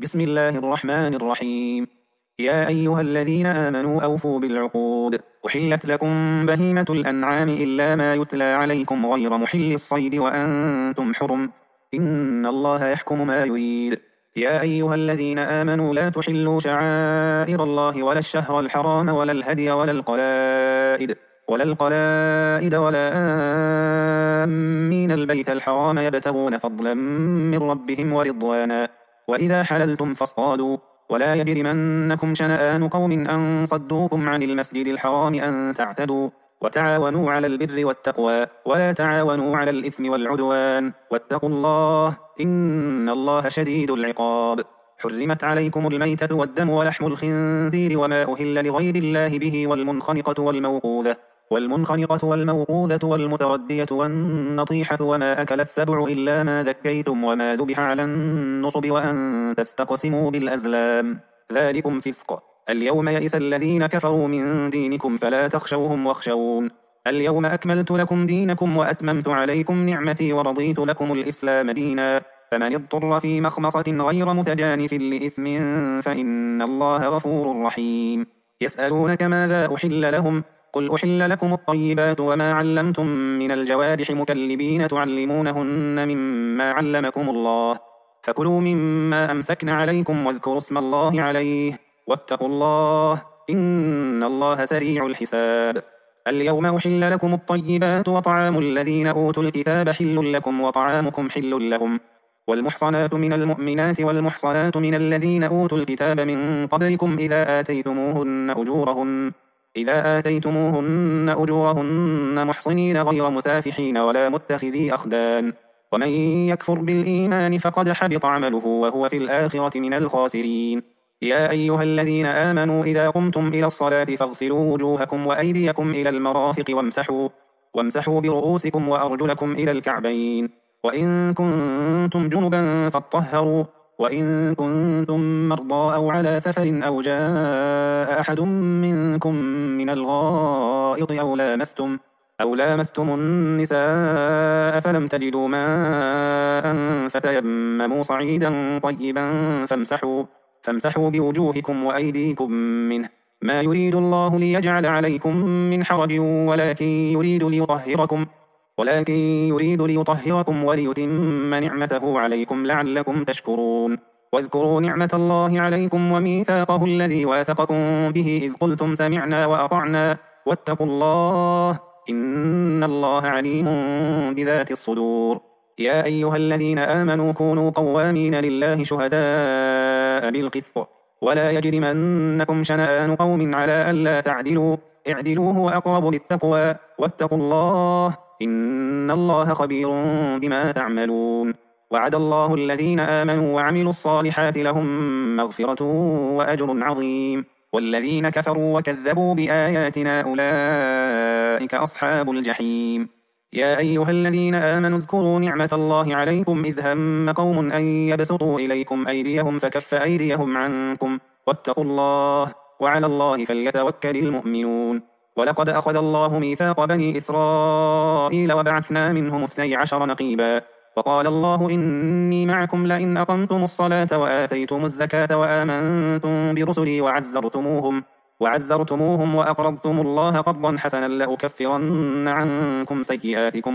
بسم الله الرحمن الرحيم. يا أيها الذين آمنوا أوفوا بالعقود. أحلت لكم بهيمة الأنعام إلا ما يتلى عليكم غير محل الصيد وأنتم حرم. إن الله يحكم ما يريد. يا أيها الذين آمنوا لا تحلوا شعائر الله ولا الشهر الحرام ولا الهدي ولا القلائد ولا آمين البيت الحرام يبتغون فضلا من ربهم ورضوانا. وإذا حللتم فاصطادوا. ولا يجرمنكم شنآن قوم أن صدوكم عن المسجد الحرام أن تعتدوا. وتعاونوا على البر والتقوى ولا تعاونوا على الإثم والعدوان واتقوا الله إن الله شديد العقاب. حرمت عليكم الميتة والدم ولحم الخنزير وما أهل لغير الله به والمنخنقة والموقوذة والمتردية والنطيحة وما أكل السبع إلا ما ذكيتم وما ذبح على النصب وأن تستقسموا بالأزلام ذلكم فسق. اليوم يئس الذين كفروا من دينكم فلا تخشوهم واخشون. اليوم أكملت لكم دينكم وأتممت عليكم نعمتي ورضيت لكم الإسلام دينا. فمن اضطر في مخمصة غير متجانف لإثم فإن الله غفور رحيم. يسألونك ماذا أحل لهم قل أحل لكم الطيبات وما علمتم من الجوارح مكلبين تعلمونهن مما علمكم الله فكلوا مما أمسكن عليكم واذكروا اسم الله عليه واتقوا الله إن الله سريع الحساب. اليوم أحل لكم الطيبات وطعام الذين أوتوا الكتاب حل لكم وطعامكم حل لهم. والمحصنات من المؤمنات والمحصنات من الذين أوتوا الكتاب من قبلكم إذا آتيتموهن أجورهن محصنين غير مسافحين ولا متخذي أخدان. ومن يكفر بالإيمان فقد حبط عمله وهو في الآخرة من الخاسرين. يا أيها الذين آمنوا إذا قمتم إلى الصلاة فاغسلوا وجوهكم وأيديكم إلى المرافق وامسحوا برؤوسكم وأرجلكم إلى الكعبين. وإن كنتم جنبا فاطهروا. وإن كنتم مرضى أو على سفر أو جاء أحد منكم من الغائط أو لامستم النساء فلم تجدوا ماء فتيمموا صعيدا طيبا فامسحوا بوجوهكم وأيديكم منه. ما يريد الله ليجعل عليكم من حرج ولكن يريد ليطهركم وليتم نعمته عليكم لعلكم تشكرون. واذكروا نعمة الله عليكم وميثاقه الذي واثقكم به إذ قلتم سمعنا وأطعنا واتقوا الله إن الله عليم بذات الصدور. يا أيها الذين آمنوا كونوا قوامين لله شهداء بالقسط ولا يجرمنكم شنآن قوم على ألا تعدلوا اعدلوا هو أقرب للتقوى واتقوا الله إن الله خبير بما تعملون. وعد الله الذين آمنوا وعملوا الصالحات لهم مغفرة وأجر عظيم. والذين كفروا وكذبوا بآياتنا أولئك أصحاب الجحيم. يا أيها الذين آمنوا اذكروا نعمة الله عليكم إذ هم قوم أن يبسطوا إليكم أيديهم فكف أيديهم عنكم واتقوا الله وعلى الله فليتوكل المؤمنون. ولقد أخذ الله ميثاق بني إسرائيل وبعثنا منهم 12 نقيبا وقال الله إني معكم لئن أقمتم الصلاة وآتيتم الزكاة وآمنتم برسلي وعزرتموهم وأقرضتم الله قرضا حسنا لأكفرن عنكم سيئاتكم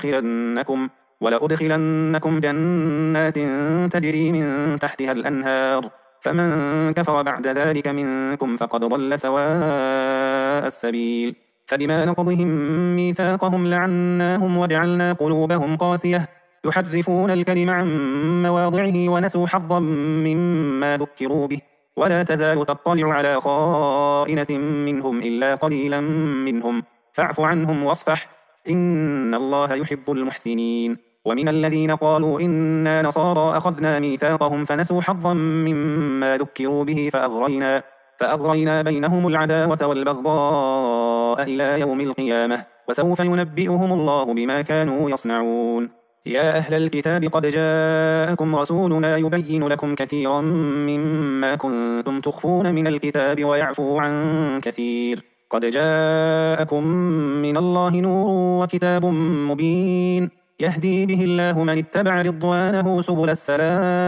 ولأدخلنكم جنات تجري من تحتها الأنهار فمن كفر بعد ذلك منكم فقد ضل سواء السبيل. فبما نقضهم ميثاقهم لعناهم وجعلنا قلوبهم قاسية يحرفون الكلم عن مواضعه ونسوا حظا مما ذكروا به ولا تزال تطلع على خائنة منهم إلا قليلا منهم فاعف عنهم واصفح إن الله يحب المحسنين. ومن الذين قالوا إنا نصارى أخذنا ميثاقهم فنسوا حظا مما ذكروا به فأغرينا بينهم العداوة والبغضاء إلى يوم القيامة وسوف ينبئهم الله بما كانوا يصنعون. يا أهل الكتاب قد جاءكم رسولنا يبين لكم كثيرا مما كنتم تخفون من الكتاب ويعفو عن كثير قد جاءكم من الله نور وكتاب مبين يهدي به الله من اتبع رضوانه سبل السلام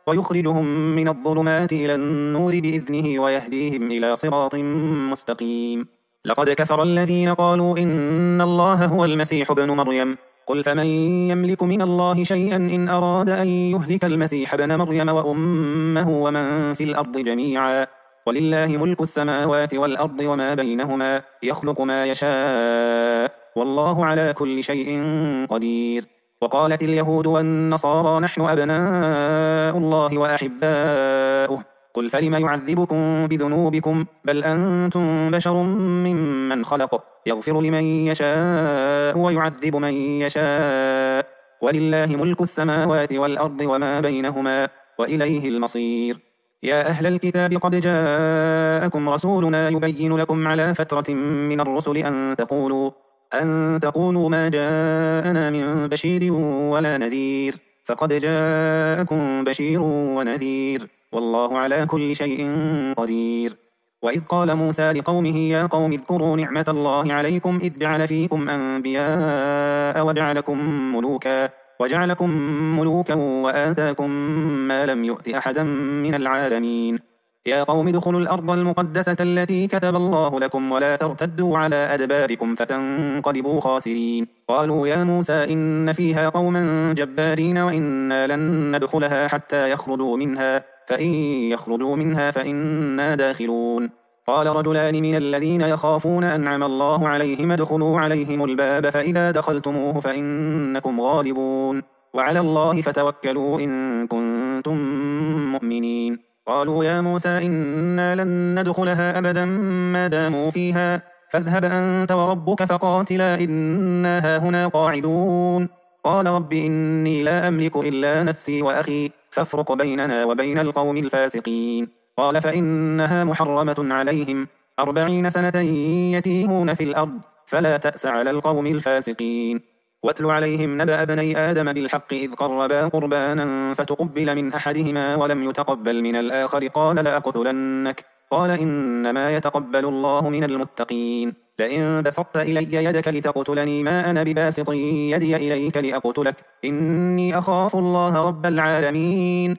ويخرجهم من الظلمات إلى النور بإذنه ويهديهم إلى صراط مستقيم. لقد كفر الذين قالوا إن الله هو المسيح ابن مريم. قل فمن يملك من الله شيئا إن أراد أن يهلك المسيح ابن مريم وأمه ومن في الأرض جميعا. ولله ملك السماوات والأرض وما بينهما يخلق ما يشاء والله على كل شيء قدير. وقالت اليهود والنصارى نحن أبناء الله وأحباؤه. قل فلم يعذبكم بذنوبكم بل أنتم بشر ممن خلق يغفر لمن يشاء ويعذب من يشاء ولله ملك السماوات والأرض وما بينهما وإليه المصير. يا أهل الكتاب قد جاءكم رسولنا يبين لكم على فترة من الرسل أن تقولوا ما جاءنا من بشير ولا نذير فقد جاءكم بشير ونذير والله على كل شيء قدير. وإذ قال موسى لقومه يا قوم اذكروا نعمة الله عليكم إذ جعل فيكم أنبياء وجعلكم ملوكا وآتاكم ما لم يؤت أحدا من العالمين. يا قوم ادخلوا الأرض المقدسة التي كتب الله لكم ولا ترتدوا على أدباركم فتنقلبوا خاسرين. قالوا يا موسى إن فيها قوما جبارين وإنا لن ندخلها حتى يخرجوا منها فإن يخرجوا منها فإنا داخلون. قال رجلان من الذين يخافون أنعم الله عليهم ادخلوا عليهم الباب فإذا دخلتموه فإنكم غالبون وعلى الله فتوكلوا إن كنتم مؤمنين. قالوا يا موسى إنا لن ندخلها أبدا ما داموا فيها فاذهب أنت وربك فقاتلا إنا هاهنا قاعدون. قال رب إني لا أملك إلا نفسي وأخي فافرق بيننا وبين القوم الفاسقين. قال فإنها محرمة عليهم 40 سنة يتيهون في الأرض فلا تأس على القوم الفاسقين. واتل عليهم نبأ بني آدم بالحق إذ قربا قربانا فتقبل من أحدهما ولم يتقبل من الآخر قال لأقتلنك قال إنما يتقبل الله من المتقين. لئن بسطت إلي يدك لتقتلني ما أنا بباسط يدي إليك لأقتلك إني أخاف الله رب العالمين.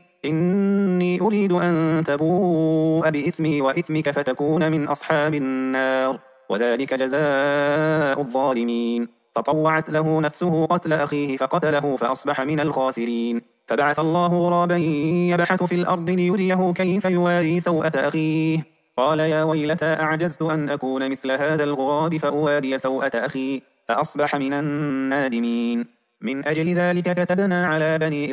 إني أريد أن تبوء بإثمي وإثمك فتكون من أصحاب النار وذلك جزاء الظالمين. فطوعت له نفسه قتل أخيه فقتله فأصبح من الخاسرين. فبعث الله غرابا يبحث في الأرض ليريه كيف يواري سوءة أخيه قال يا ويلتى أعجزت أن أكون مثل هذا الغراب فأواري سوءة أخي فأصبح من النادمين. من أجل ذلك كتبنا على بني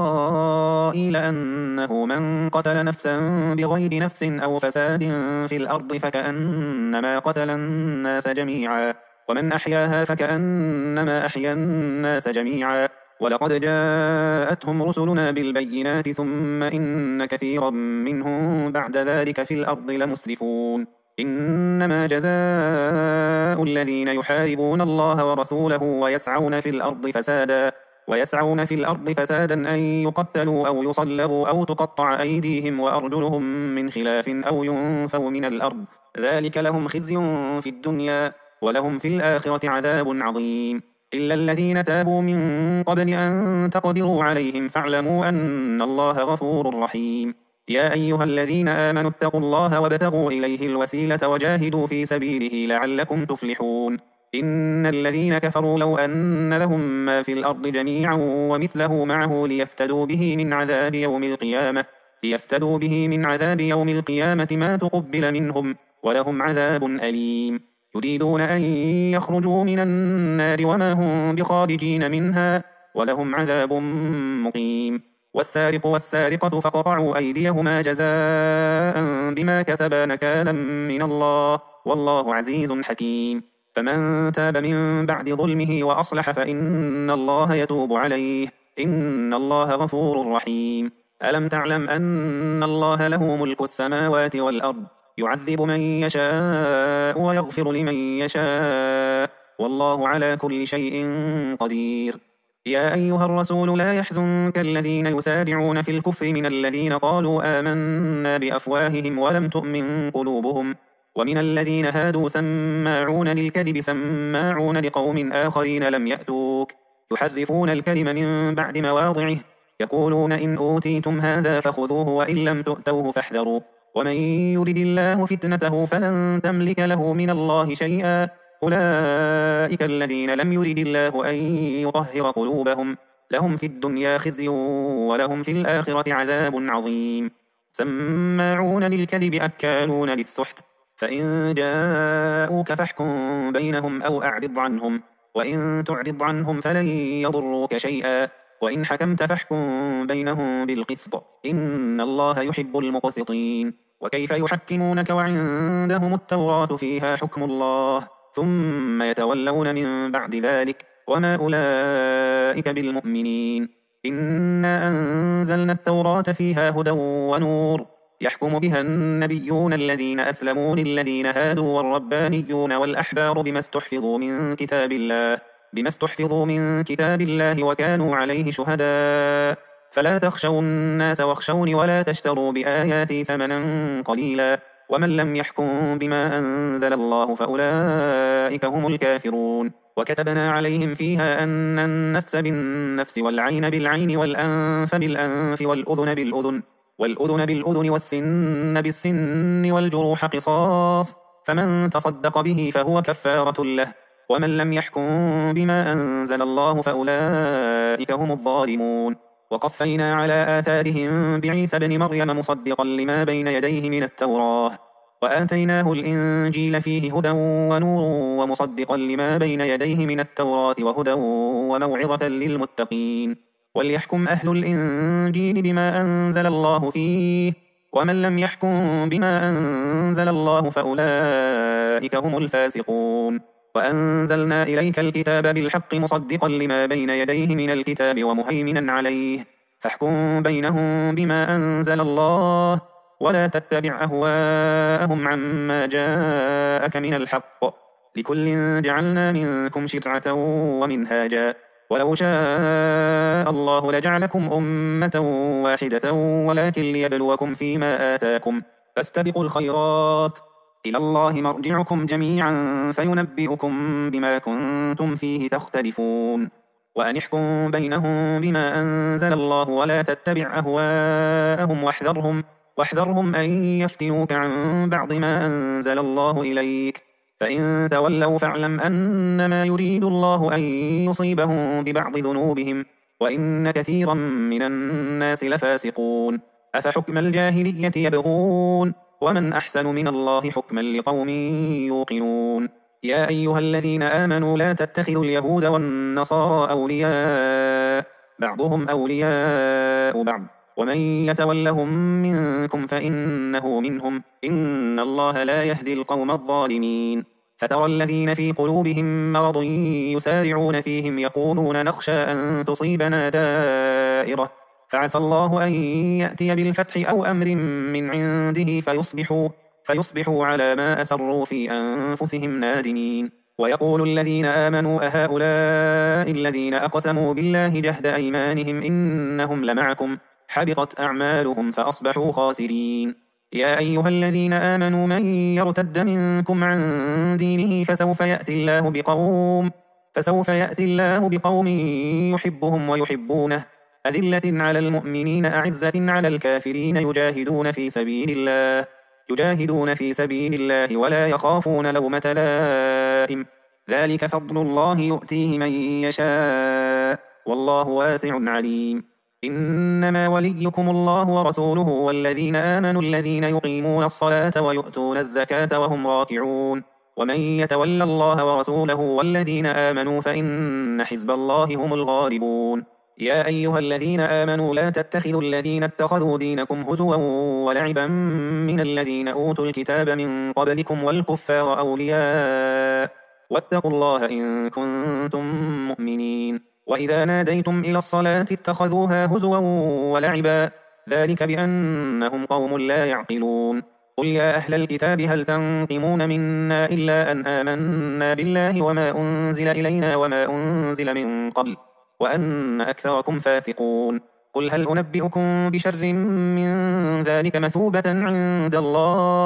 إسرائيل أنه من قتل نفسا بغير نفس أو فساد في الأرض فكأنما قتل الناس جميعا ومن أحياها فكأنما أحيا الناس جميعا. ولقد جاءتهم رسلنا بالبينات ثم إن كثيرا منهم بعد ذلك في الأرض لمسرفون. إنما جزاء الذين يحاربون الله ورسوله ويسعون في الأرض فسادا أن يقتلوا أو يصلبوا أو تقطع أيديهم وأرجلهم من خلاف أو ينفوا من الأرض ذلك لهم خزي في الدنيا ولهم في الآخرة عذاب عظيم. إلا الذين تابوا من قبل أن تقدروا عليهم فاعلموا أن الله غفور رحيم. يا أيها الذين آمنوا اتقوا الله وابتغوا إليه الوسيلة وجاهدوا في سبيله لعلكم تفلحون. إن الذين كفروا لو أن لهم ما في الأرض جميعا ومثله معه ليفتدوا به من عذاب يوم القيامة ما تقبل منهم ولهم عذاب أليم. يريدون أن يخرجوا من النار وما هم بخارجين منها ولهم عذاب مقيم. والسارق والسارقة فقطعوا أيديهما جزاء بما كسبا نكالا من الله والله عزيز حكيم. فمن تاب من بعد ظلمه وأصلح فإن الله يتوب عليه إن الله غفور رحيم. ألم تعلم أن الله له ملك السماوات والأرض يعذب من يشاء ويغفر لمن يشاء والله على كل شيء قدير. يا أيها الرسول لا يحزنك الذين يسارعون في الكفر من الذين قالوا آمنا بأفواههم ولم تؤمن قلوبهم ومن الذين هادوا سماعون للكذب سماعون لقوم آخرين لم يأتوك يحرفون الكلم من بعد مواضعه يقولون إن أوتيتم هذا فخذوه وإن لم تؤتوه فاحذروا ومن يرد الله فتنته فلن تملك له من الله شيئا أولئك الذين لم يرد الله أن يطهر قلوبهم لهم في الدنيا خزي ولهم في الآخرة عذاب عظيم سماعون للكذب أكالون للسحت فإن جاءوك فاحكم بينهم أو أعرض عنهم وإن تعرض عنهم فلن يضروك شيئا وإن حكمت فاحكم بينهم بالقسط إن الله يحب المقسطين وكيف يحكمونك وعندهم التوراة فيها حكم الله ثم يتولون من بعد ذلك وما أولئك بالمؤمنين إنا أنزلنا التوراة فيها هدى ونور يحكم بها النبيون الذين أسلموا للذين هادوا والربانيون والأحبار بما استحفظوا من كتاب الله وكانوا عليه شهداء فلا تخشوا الناس واخشوني ولا تشتروا بآياتي ثمنا قليلا ومن لم يحكم بما أنزل الله فأولئك هم الكافرون وكتبنا عليهم فيها أن النفس بالنفس والعين بالعين والأنف بالأنف والأذن بالأذن والسن بالسن والجروح قصاص فمن تصدق به فهو كفارة له ومن لم يحكم بما أنزل الله فأولئك هم الظالمون وقفينا على آثارهم بعيسى بن مريم مصدقا لما بين يديه من التوراة وآتيناه الإنجيل فيه هدى ونور ومصدقا لما بين يديه من التوراة وهدى وموعظة للمتقين وليحكم أهل الإنجيل بما أنزل الله فيه ومن لم يحكم بما أنزل الله فأولئك هم الفاسقون وأنزلنا إليك الكتاب بالحق مصدقا لما بين يديه من الكتاب ومهيمنا عليه فاحكم بينهم بما أنزل الله ولا تتبع أهواءهم عما جاءك من الحق لكل جعلنا منكم شرعة ومنهاجا ولو شاء الله لجعلكم أمة واحدة ولكن ليبلوكم فيما آتاكم فاستبقوا الخيرات إلى الله مرجعكم جميعا فينبئكم بما كنتم فيه تختلفون وأن احكم بينهم بما أنزل الله ولا تتبع أهواءهم واحذرهم أن يفتنوك عن بعض ما أنزل الله إليك فإن تولوا فاعلم أنما يريد الله أن يصيبهم ببعض ذنوبهم وإن كثيرا من الناس لفاسقون أفحكم الجاهلية يبغون ومن أحسن من الله حكما لقوم يوقنون يا أيها الذين آمنوا لا تتخذوا اليهود والنصارى أولياء بعضهم أولياء بعض ومن يتولهم منكم فإنه منهم إن الله لا يهدي القوم الظالمين فترى الذين في قلوبهم مرض يسارعون فيهم يقولون نخشى أن تصيبنا دائرة فعسى الله أن يأتي بالفتح أو أمر من عنده فيصبحوا على ما أسروا في أنفسهم نادمين ويقول الذين آمنوا أهؤلاء الذين أقسموا بالله جهد أيمانهم إنهم لمعكم حبطت أعمالهم فأصبحوا خاسرين يا أيها الذين آمنوا من يرتد منكم عن دينه فسوف يأتي الله بقوم يحبهم ويحبونه أذلة على المؤمنين أعزة على الكافرين يجاهدون في سبيل الله ولا يخافون لومة لائم ذلك فضل الله يؤتيه من يشاء والله واسع عليم إنما وليكم الله ورسوله والذين آمنوا الذين يقيمون الصلاة ويؤتون الزكاة وهم راكعون ومن يتولى الله ورسوله والذين آمنوا فإن حزب الله هم الغالبون يا أيها الذين آمنوا لا تتخذوا الذين اتخذوا دينكم هزوا ولعبا من الذين أوتوا الكتاب من قبلكم والكفار أولياء واتقوا الله إن كنتم مؤمنين وإذا ناديتم إلى الصلاة اتخذوها هزوا ولعبا ذلك بأنهم قوم لا يعقلون قل يا أهل الكتاب هل تنقمون منا إلا أن آمنا بالله وما أنزل إلينا وما أنزل من قبل وأن أكثركم فاسقون قل هل أنبئكم بشر من ذلك مثوبة عند الله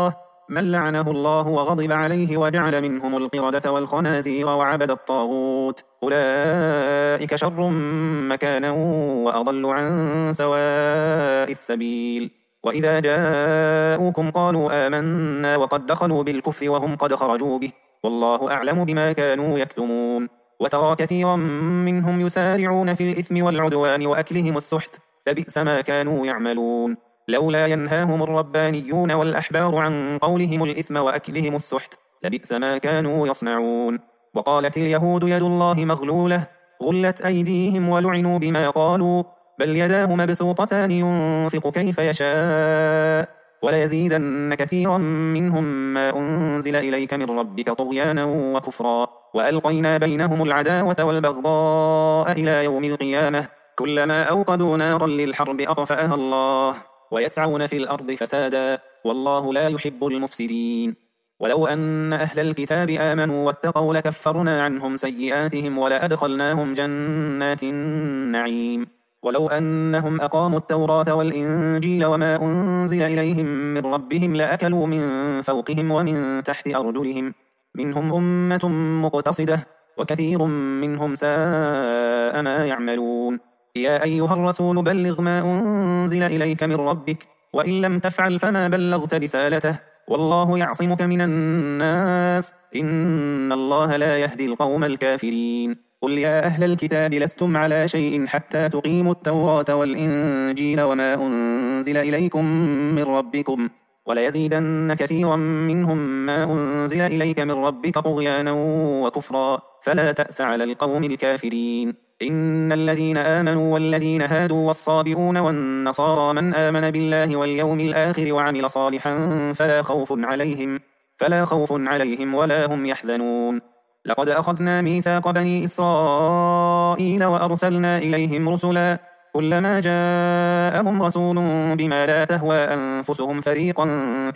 من لعنه الله وغضب عليه وجعل منهم القردة والخنازير وعبد الطاغوت أولئك شر مكانا وأضل عن سواء السبيل وإذا جاءوكم قالوا آمنا وقد دخلوا بالكفر وهم قد خرجوا به والله أعلم بما كانوا يكتمون وترى كثيرا منهم يسارعون في الإثم والعدوان وأكلهم السحت لبئس ما كانوا يعملون لولا ينهاهم الربانيون والأحبار عن قولهم الإثم وأكلهم السحت لبئس ما كانوا يصنعون وقالت اليهود يد الله مغلولة غلت أيديهم ولعنوا بما قالوا بل يداه مبسوطتان ينفق كيف يشاء وليزيدن كثيرا منهم ما أنزل إليك من ربك طغيانا وكفرا وألقينا بينهم العداوة والبغضاء إلى يوم القيامة كلما أوقدوا نارا للحرب أطفأها الله ويسعون في الأرض فسادا والله لا يحب المفسدين ولو أن أهل الكتاب آمنوا واتقوا لكفرنا عنهم سيئاتهم ولأدخلناهم جنات النعيم ولو أنهم أقاموا التوراة والإنجيل وما أنزل إليهم من ربهم لأكلوا من فوقهم ومن تحت أرجلهم منهم أمة مقتصدة وكثير منهم ساء ما يعملون يا أيها الرسول بلغ ما أنزل إليك من ربك وإن لم تفعل فما بلغت رسالته والله يعصمك من الناس إن الله لا يهدي القوم الكافرين قل يا أهل الكتاب لستم على شيء حتى تقيموا التوراة والإنجيل وما أنزل إليكم من ربكم وليزيدن كثيرا منهم ما أنزل إليك من ربك طغيانا وكفرا فلا تأس على القوم الكافرين إن الذين آمنوا والذين هادوا والصابئون والنصارى من آمن بالله واليوم الآخر وعمل صالحا فلا خوف عليهم ولا هم يحزنون لقد أخذنا ميثاق بني إسرائيل وأرسلنا إليهم رسلا كلما جاءهم رسول بما لا تهوى أنفسهم فريقا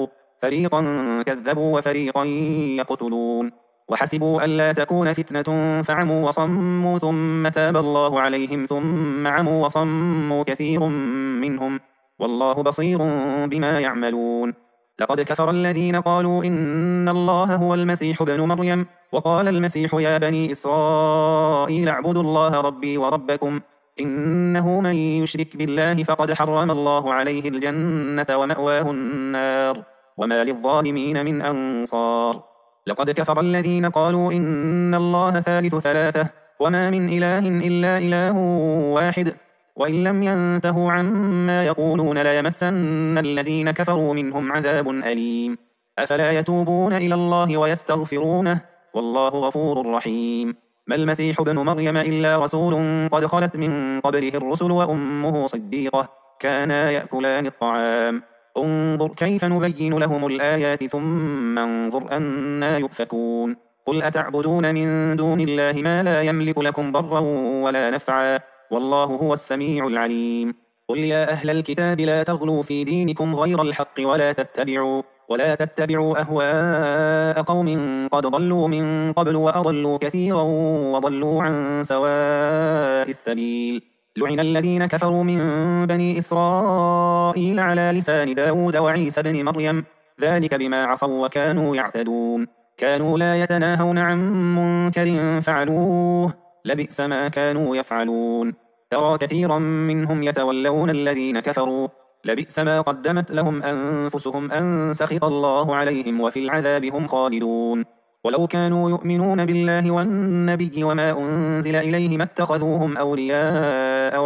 كذبوا وفريقا يقتلون وحسبوا ألا تكون فتنة فعموا وصموا ثم تاب الله عليهم ثم عموا وصموا كثير منهم والله بصير بما يعملون لقد كفر الذين قالوا إن الله هو المسيح ابن مريم وقال المسيح يا بني إسرائيل اعبدوا الله ربي وربكم إنه من يشرك بالله فقد حرم الله عليه الجنة ومأواه النار وما للظالمين من أنصار لقد كفر الذين قالوا إن الله ثالث ثلاثة وما من إله إلا إله واحد وإن لم ينتهوا عما يقولون ليمسن الذين كفروا منهم عذاب أليم أفلا يتوبون إلى الله ويستغفرونه والله غفور رحيم ما المسيح ابن مريم إلا رسول قد خلت من قبله الرسل وأمه صديقة كانا يأكلان الطعام انظر كيف نبين لهم الآيات ثم انظر أنا يؤفكون قل أتعبدون من دون الله ما لا يملك لكم ضرا ولا نفعا والله هو السميع العليم قل يا أهل الكتاب لا تغلوا في دينكم غير الحق ولا تتبعوا أهواء قوم قد ضلوا من قبل وأضلوا كثيرا وضلوا عن سواء السبيل لعن الذين كفروا من بني إسرائيل على لسان داود وعيسى بن مريم ذلك بما عصوا وكانوا يعتدون كانوا لا يتناهون عن منكر فعلوه لبئس ما كانوا يفعلون ترى كثيرا منهم يتولون الذين كفروا لبئس ما قدمت لهم أنفسهم أن سخط الله عليهم وفي العذاب هم خالدون ولو كانوا يؤمنون بالله والنبي وما أنزل إليه ما اتخذوهم أولياء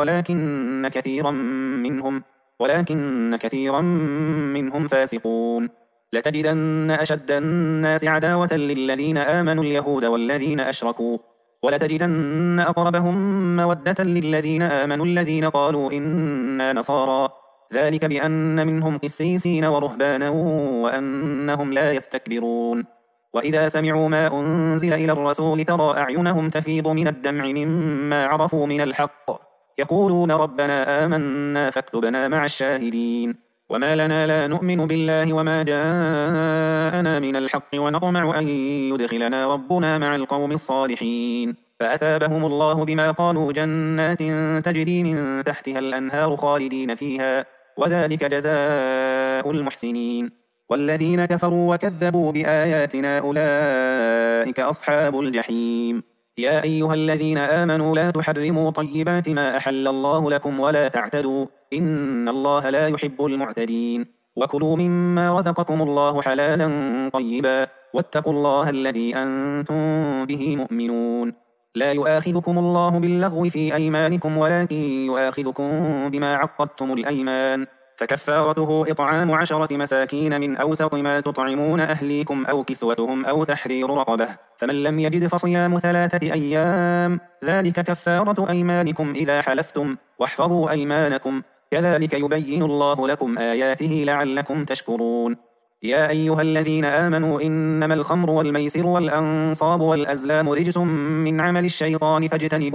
ولكن كثيرا منهم فاسقون لتجدن أشد الناس عداوة للذين آمنوا اليهود والذين أشركوا ولتجدن أقربهم مودة للذين آمنوا الذين قالوا إنا نصارى ذلك بأن منهم قسيسين ورهبانا وأنهم لا يستكبرون وإذا سمعوا ما أنزل إلى الرسول ترى أعينهم تفيض من الدمع مما عرفوا من الحق يقولون ربنا آمنا فاكتبنا مع الشاهدين وما لنا لا نؤمن بالله وما جاءنا من الحق ونطمع أن يدخلنا ربنا مع القوم الصالحين فأثابهم الله بما قالوا جنات تجري من تحتها الأنهار خالدين فيها وذلك جزاء المحسنين والذين كفروا وكذبوا بآياتنا أولئك أصحاب الجحيم. يا أيها الذين آمنوا لا تحرموا طيبات ما أحل الله لكم ولا تعتدوا إن الله لا يحب المعتدين. وكلوا مما رزقكم الله حلالا طيبا واتقوا الله الذي أنتم به مؤمنون. لا يؤاخذكم الله باللغو في أيمانكم ولكن يؤاخذكم بما عقدتم الأيمان، فكفارته إطعام 10 مساكين من أوسط ما تطعمون أهليكم أو كسوتهم أو تحرير رقبة، فمن لم يجد فصيام 3 أيام ذلك كفارة أيمانكم إذا حلفتم، واحفظوا أيمانكم كذلك يبين الله لكم آياته لعلكم تشكرون. يا أيها الذين آمنوا إنما الخمر والميسر والأنصاب والأزلام رجس من عمل الشيطان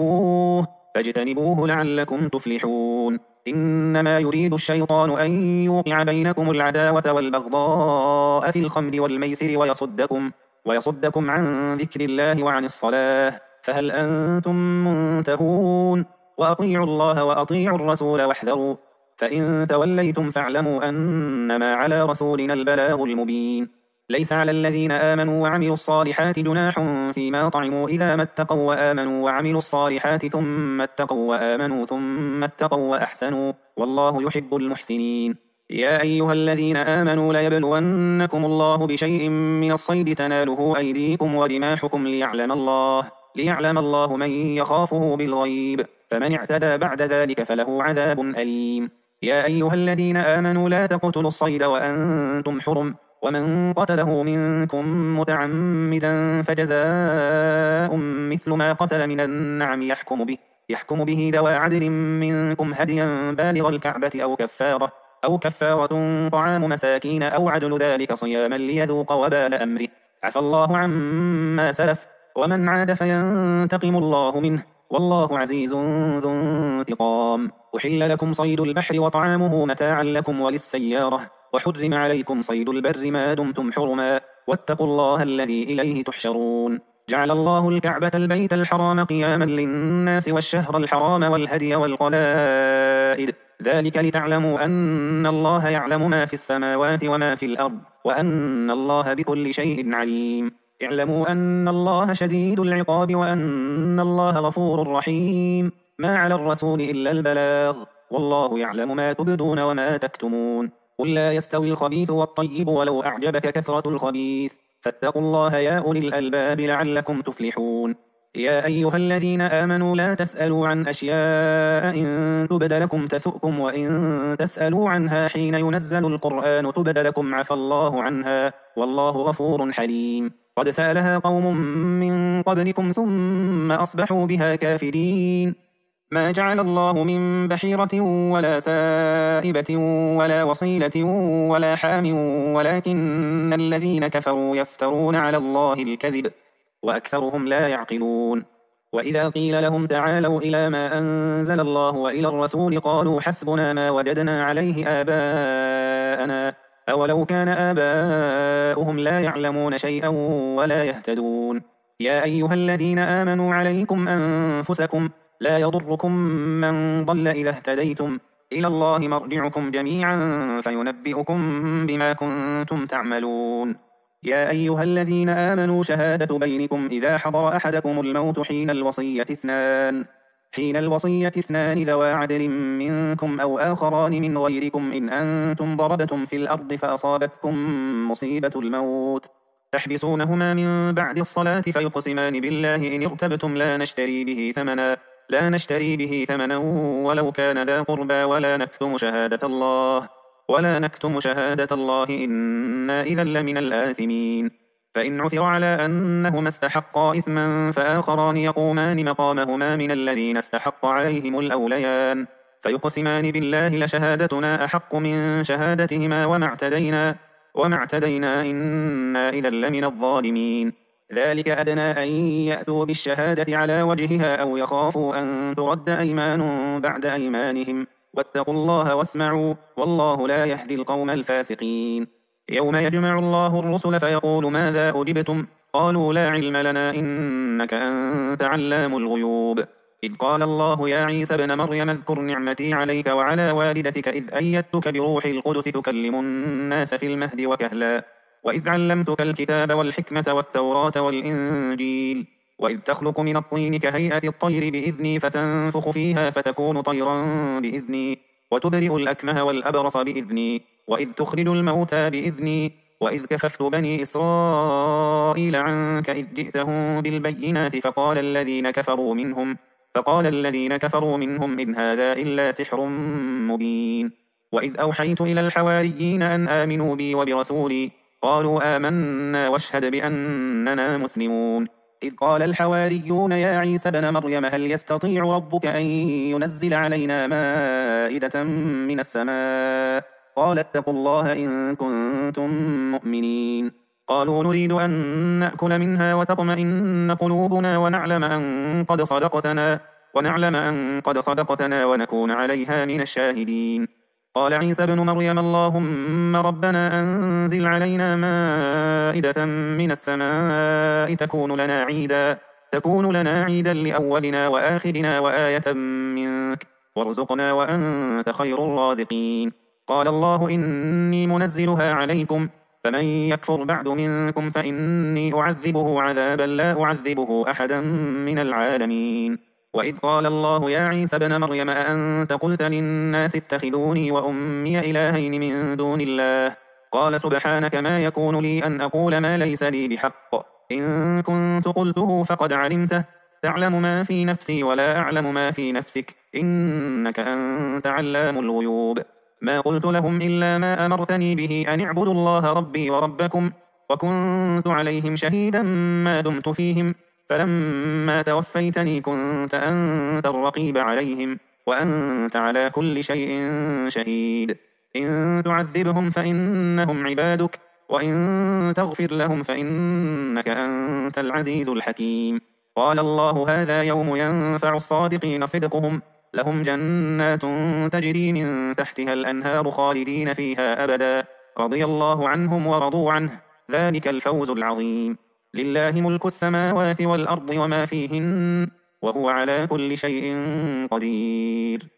فاجتنبوه لعلكم تفلحون. إنما يريد الشيطان أن يوقع بينكم العداوة والبغضاء في الخمر والميسر ويصدكم عن ذكر الله وعن الصلاة، فهل أنتم منتهون؟ وأطيعوا الله وأطيعوا الرسول واحذروا، فإن توليتم فاعلموا أنما على رسولنا البلاغ المبين. ليس على الذين آمنوا وعملوا الصالحات جناح فيما طعموا إذا ما اتقوا وآمنوا وعملوا الصالحات ثم اتقوا وآمنوا ثم اتقوا وأحسنوا والله يحب المحسنين. يا أيها الذين آمنوا ليبلونكم الله بشيء من الصيد تناله أيديكم ورماحكم ليعلم الله من يخافه بالغيب، فمن اعتدى بعد ذلك فله عذاب أليم. يا أيها الذين آمنوا لا تقتلوا الصيد وأنتم حرم، ومن قتله منكم متعمدا فجزاء مثل ما قتل من النعم يحكم به ذوى عدل منكم هديا بالغ الكعبة أو كفارة طعام مساكين أو عدل ذلك صياما ليذوق وبال أمره، عفى الله عما سلف ومن عاد فينتقم الله منه والله عزيز ذو انتقام. أحل لكم صيد البحر وطعامه متاعا لكم وللسيارة، وحرم عليكم صيد البر ما دمتم حرما، واتقوا الله الذي إليه تحشرون. جعل الله الكعبة البيت الحرام قياما للناس والشهر الحرام والهدي والقلائد، ذلك لتعلموا أن الله يعلم ما في السماوات وما في الأرض وأن الله بكل شيء عليم. اعلموا أن الله شديد العقاب وأن الله غفور رحيم. ما على الرسول إلا البلاغ والله يعلم ما تبدون وما تكتمون. قل لا يستوي الخبيث والطيب ولو أعجبك كثرة الخبيث، فاتقوا الله يا أولي الألباب لعلكم تفلحون. يا أيها الذين آمنوا لا تسألوا عن أشياء إن تبد لكم تسؤكم، وإن تسألوا عنها حين ينزل القرآن تبد لكم عفى الله عنها والله غفور حليم. قد سألها قوم من قبلكم ثم أصبحوا بها كافرين. ما جعل الله من بحيرة ولا سائبة ولا وصيلة ولا حام ولكن الذين كفروا يفترون على الله الكذب وأكثرهم لا يعقلون. وإذا قيل لهم تعالوا إلى ما أنزل الله وإلى الرسول قالوا حسبنا ما وجدنا عليه آباءنا أولو كان آباؤهم لا يعلمون شيئا ولا يهتدون. يا أيها الذين آمنوا عليكم أنفسكم لا يضركم من ضل إذا اهتديتم إلى الله مرجعكم جميعا فينبئكم بما كنتم تعملون. يا أيها الذين آمنوا شهادة بينكم إذا حضر أحدكم الموت حين الوصية اثنان ذوى عدل منكم أو آخران من غيركم إن أنتم ضربتم في الأرض فأصابتكم مصيبة الموت تحبسونهما من بعد الصلاة فيقسمان بالله إن ارتبتم لا نشتري به ثمنا ولو كان ذا قربى ولا نكتم شهادة الله إنا إذا لمن الآثمين. فإن عثر على أنهما استحقا إثما فآخران يقومان مقامهما من الذين استحق عليهم الأوليان فيقسمان بالله لشهادتنا أحق من شهادتهما وما اعتدينا إنا إذا لمن الظالمين. ذلك أدنى أن يأتوا بالشهادة على وجهها أو يخافوا أن ترد أيمان بعد أيمانهم واتقوا الله واسمعوا والله لا يهدي القوم الفاسقين. يوم يجمع الله الرسل فيقول ماذا أجبتم قالوا لا علم لنا إنك أنت علام الغيوب. إذ قال الله يا عيسى ابن مريم اذكر نعمتي عليك وعلى والدتك إذ أيدتك بروح القدس تكلم الناس في المهد وكهلا وإذ علمتك الكتاب والحكمة والتوراة والإنجيل وإذ تخلق من الطين كهيئة الطير بإذني فتنفخ فيها فتكون طيرا بإذني وتبرئ الأكمه والأبرص بإذني وإذ تخرج الموتى بإذني وإذ كففت بني إسرائيل عنك إذ جئتهم بالبينات فقال الذين كفروا منهم إن هذا إلا سحر مبين وإذ أوحيت إلى الحواريين أن آمنوا بي وبرسولي قالوا آمنا واشهد بأننا مسلمون إذ قال الحواريون يا عيسى ابن مريم هل يستطيع ربك أن ينزل علينا مائدة من السماء قال اتقوا الله إن كنتم مؤمنين قالوا نريد أن نأكل منها وتطمئن قلوبنا ونعلم أن قد صدقتنا ونكون عليها من الشاهدين قال عيسى ابن مريم اللهم ربنا أنزل علينا مائدة من السماء تكون لنا عيدا لأولنا وآخرنا وآية منك وارزقنا وأنت خير الرازقين قال الله إني منزلها عليكم فمن يكفر بعد منكم فإني أعذبه عذابا لا أعذبه أحدا من العالمين وإذ قال الله يا عيسى ابن مريم أأنت قلت للناس اتخذوني وأمي إلهين من دون الله قال سبحانك ما يكون لي أن أقول ما ليس لي بحق إن كنت قلته فقد علمته تعلم ما في نفسي ولا أعلم ما في نفسك إنك أنت علام الغيوب ما قلت لهم إلا ما أمرتني به أن اعبدوا الله ربي وربكم وكنت عليهم شهيدا ما دمت فيهم فلما توفيتني كنت أنت الرقيب عليهم وأنت على كل شيء شهيد إن تعذبهم فإنهم عبادك وإن تغفر لهم فإنك أنت العزيز الحكيم قال الله هذا يوم ينفع الصادقين صدقهم لهم جنات تجري من تحتها الأنهار خالدين فيها أبدا رضي الله عنهم ورضوا عنه ذلك الفوز العظيم لله ملك السماوات والأرض وما فيهن وهو على كل شيء قدير